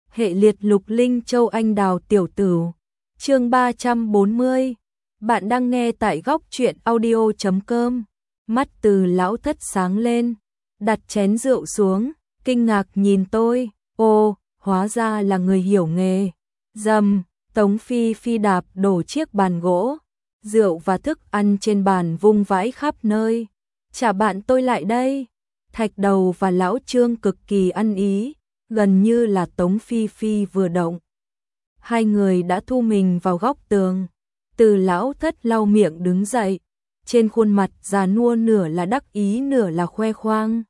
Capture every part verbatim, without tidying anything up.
hệ liệt lục linh châu anh đào tiểu tử. Chương ba trăm bốn mươi. Bạn đang nghe tại góc truyện audio chấm com. Mắt Từ lão thất sáng lên, đặt chén rượu xuống, kinh ngạc nhìn tôi. Ô, hóa ra là người hiểu nghề. Dầm, Tống Phi Phi đạp đổ chiếc bàn gỗ, rượu và thức ăn trên bàn vung vãi khắp nơi. Trả bạn tôi lại đây. Thạch Đầu và lão Trương cực kỳ ăn ý, gần như là Tống Phi Phi vừa động, hai người đã thu mình vào góc tường. Từ lão thất lau miệng đứng dậy, trên khuôn mặt già nua nửa là đắc ý nửa là khoe khoang.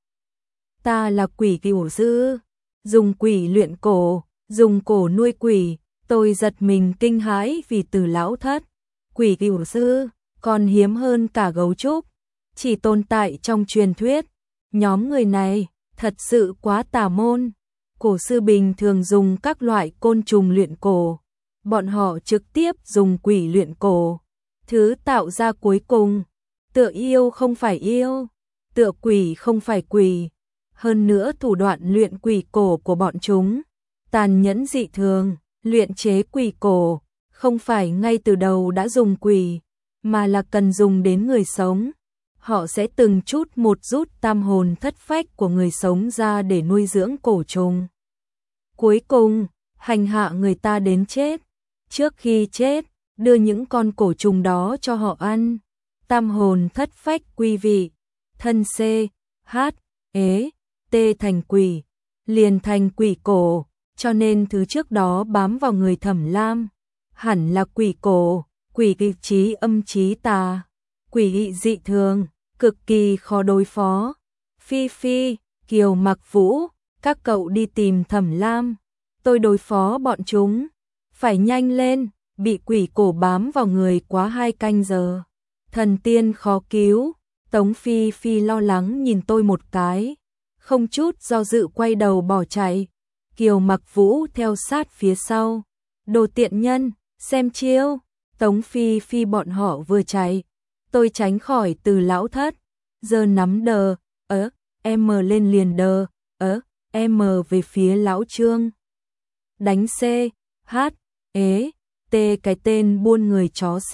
Ta là quỷ cửu sư, dùng quỷ luyện cổ, dùng cổ nuôi quỷ. Tôi giật mình kinh hãi vì Từ lão thất, quỷ cửu sư, còn hiếm hơn cả gấu trúc, chỉ tồn tại trong truyền thuyết. Nhóm người này thật sự quá tà môn. Cổ sư bình thường dùng các loại côn trùng luyện cổ, bọn họ trực tiếp dùng quỷ luyện cổ. Thứ tạo ra cuối cùng, tựa yêu không phải yêu, tựa quỷ không phải quỷ. Hơn nữa thủ đoạn luyện quỷ cổ của bọn chúng tàn nhẫn dị thường. Luyện chế quỷ cổ không phải ngay từ đầu đã dùng quỷ, mà là cần dùng đến người sống. Họ sẽ từng chút một rút tam hồn thất phách của người sống ra để nuôi dưỡng cổ trùng. Cuối cùng, hành hạ người ta đến chết. Trước khi chết, đưa những con cổ trùng đó cho họ ăn. Tam hồn thất phách quy vị, thân C, H, ế, T thành quỷ, liền thành quỷ cổ. Cho nên thứ trước đó bám vào người Thẩm Lam hẳn là quỷ cổ, quỷ kịch trí âm trí tà, quỷ dị dị thường, cực kỳ khó đối phó. Phi Phi, Kiều Mặc Vũ, các cậu đi tìm Thẩm Lam, tôi đối phó bọn chúng. Phải nhanh lên, bị quỷ cổ bám vào người quá hai canh giờ, thần tiên khó cứu. Tống Phi Phi lo lắng nhìn tôi một cái, không chút do dự quay đầu bỏ chạy. Kiều Mặc Vũ theo sát phía sau. Đồ tiện nhân, xem chiêu. Tống Phi Phi bọn họ vừa chạy, tôi tránh khỏi Từ lão thất, giơ nắm đờ, ớ, em lên liền đờ, ớ, em về phía lão Trương. Đánh C, H, ế, T cái tên buôn người chó C.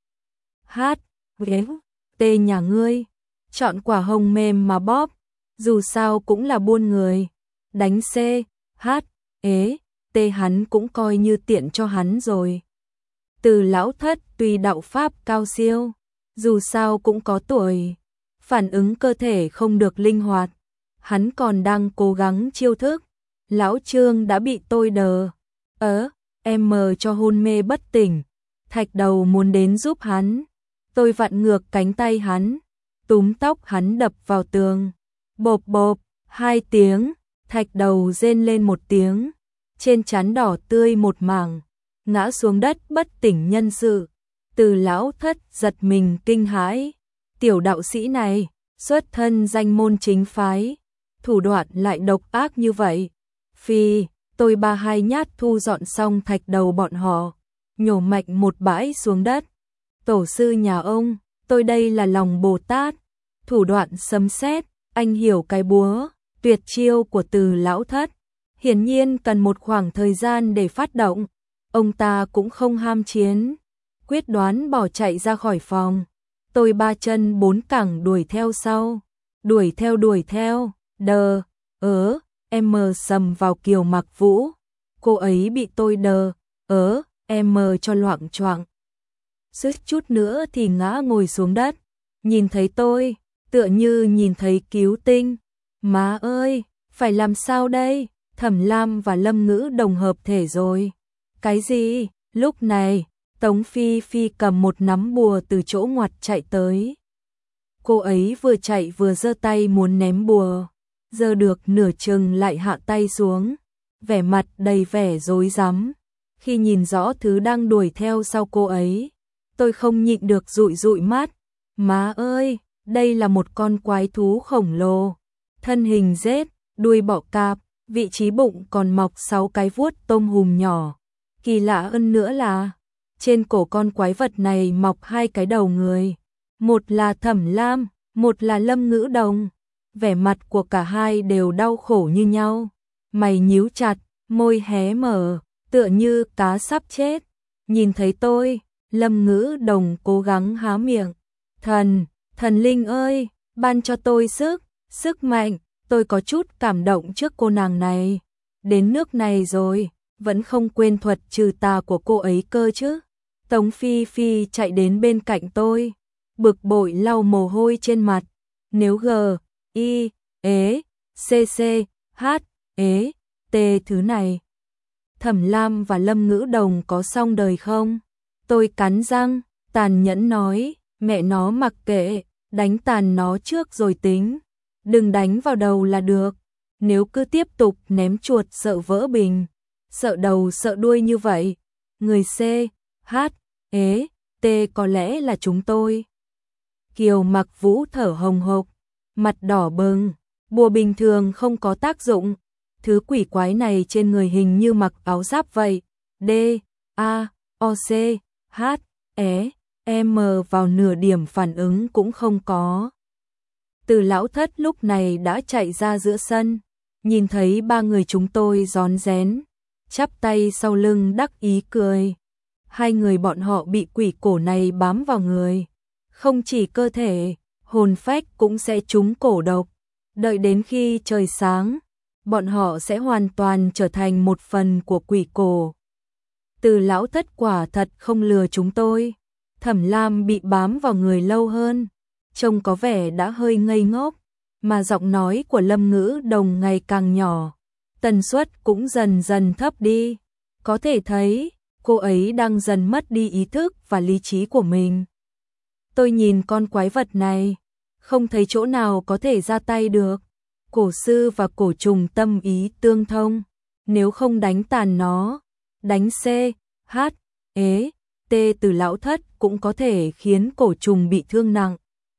H, ế, T nhà ngươi, chọn quả hồng mềm mà bóp, dù sao cũng là buôn người. Đánh C, H, ế, T hắn cũng coi như tiện cho hắn rồi. Từ lão thất tuy đạo pháp cao siêu, dù sao cũng có tuổi, phản ứng cơ thể không được linh hoạt, hắn còn đang cố gắng chiêu thức. Lão Trương đã bị tôi đờ, ớ, em cho hôn mê bất tỉnh. Thạch Đầu muốn đến giúp hắn, tôi vặn ngược cánh tay hắn, túm tóc hắn đập vào tường. Bộp bộp, hai tiếng, Thạch Đầu rên lên một tiếng, trên trán đỏ tươi một mảng, ngã xuống đất bất tỉnh nhân sự. Từ lão thất giật mình kinh hãi, tiểu đạo sĩ này xuất thân danh môn chính phái, thủ đoạn lại độc ác như vậy. Phi, tôi ba hai nhát thu dọn xong Thạch Đầu bọn họ, nhổ mạnh một bãi xuống đất. Tổ sư nhà ông, tôi đây là lòng Bồ Tát, thủ đoạn sấm sét, anh hiểu cái búa, tuyệt chiêu của Từ lão thất. Hiển nhiên cần một khoảng thời gian để phát động, ông ta cũng không ham chiến, quyết đoán bỏ chạy ra khỏi phòng. Tôi ba chân bốn cẳng đuổi theo sau, đuổi theo đuổi theo, đờ, ớ, em sầm vào Kiều Mặc Vũ, cô ấy bị tôi đờ, ớ, em cho loạng choạng, suýt chút nữa thì ngã ngồi xuống đất. Nhìn thấy tôi, tựa như nhìn thấy cứu tinh. Má ơi, phải làm sao đây? Thẩm Lam và Lâm Ngữ đồng hợp thể rồi. Cái gì? Lúc này, Tống Phi Phi cầm một nắm bùa từ chỗ ngoặt chạy tới. Cô ấy vừa chạy vừa giơ tay muốn ném bùa, giơ được nửa chừng lại hạ tay xuống, vẻ mặt đầy vẻ rối rắm. Khi nhìn rõ thứ đang đuổi theo sau cô ấy, tôi không nhịn được dụi dụi mắt. Má ơi, đây là một con quái thú khổng lồ, thân hình rết, đuôi bọ cạp, vị trí bụng còn mọc sáu cái vuốt tôm hùm nhỏ. Kỳ lạ hơn nữa là, trên cổ con quái vật này mọc hai cái đầu người, một là Thẩm Lam, một là Lâm Ngữ Đồng. Vẻ mặt của cả hai đều đau khổ như nhau, mày nhíu chặt, môi hé mở, tựa như cá sắp chết. Nhìn thấy tôi, Lâm Ngữ Đồng cố gắng há miệng. Thần, thần linh ơi, ban cho tôi sức, sức mạnh, tôi có chút cảm động trước cô nàng này. Đến nước này rồi, vẫn không quên thuật trừ tà của cô ấy cơ chứ. Tống Phi Phi chạy đến bên cạnh tôi, bực bội lau mồ hôi trên mặt. Nếu G, I, ế, C, C, H, ế, T thứ này, Thẩm Lam và Lâm Ngữ Đồng có xong đời không? Tôi cắn răng, tàn nhẫn nói, mẹ nó mặc kệ, đánh tàn nó trước rồi tính. Đừng đánh vào đầu là được. Nếu cứ tiếp tục ném chuột sợ vỡ bình, sợ đầu sợ đuôi như vậy, người C, H, ế, T có lẽ là chúng tôi. Kiều Mặc Vũ thở hồng hộc, mặt đỏ bừng, bùa bình thường không có tác dụng. Thứ quỷ quái này trên người hình như mặc áo giáp vậy. D, A, O, C, H, E, M vào nửa điểm phản ứng cũng không có. Từ lão thất lúc này đã chạy ra giữa sân, nhìn thấy ba người chúng tôi rón rén, chắp tay sau lưng đắc ý cười. Hai người bọn họ bị quỷ cổ này bám vào người, không chỉ cơ thể, hồn phách cũng sẽ trúng cổ độc. Đợi đến khi trời sáng, bọn họ sẽ hoàn toàn trở thành một phần của quỷ cổ. Từ lão thất quả thật không lừa chúng tôi. Thẩm Lam bị bám vào người lâu hơn, trông có vẻ đã hơi ngây ngốc, mà giọng nói của Lâm Ngữ Đồng ngày càng nhỏ, tần suất cũng dần dần thấp đi. Có thể thấy, cô ấy đang dần mất đi ý thức và lý trí của mình. Tôi nhìn con quái vật này, không thấy chỗ nào có thể ra tay được. Cổ sư và cổ trùng tâm ý tương thông, nếu không đánh tàn nó, đánh C, H, ế, T từ lão thất cũng có thể khiến cổ trùng bị thương nặng.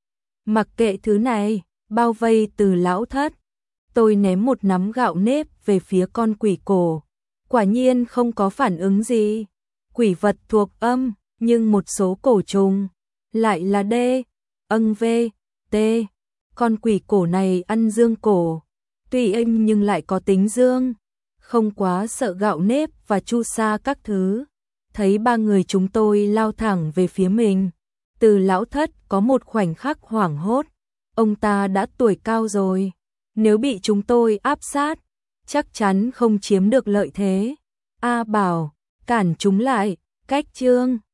Mặc kệ thứ này, bao vây từ lão thất, tôi ném một nắm gạo nếp về phía con quỷ cổ. Quả nhiên không có phản ứng gì. Quỷ vật thuộc âm, nhưng một số cổ trùng lại là D, âng V, T. Con quỷ cổ này ăn dương cổ, tuy êm nhưng lại có tính dương, không quá sợ gạo nếp và chu sa các thứ. Thấy ba người chúng tôi lao thẳng về phía mình, từ lão thất có một khoảnh khắc hoảng hốt. Ông ta đã tuổi cao rồi, nếu bị chúng tôi áp sát, chắc chắn không chiếm được lợi thế. A Bảo, cản chúng lại, cách chương.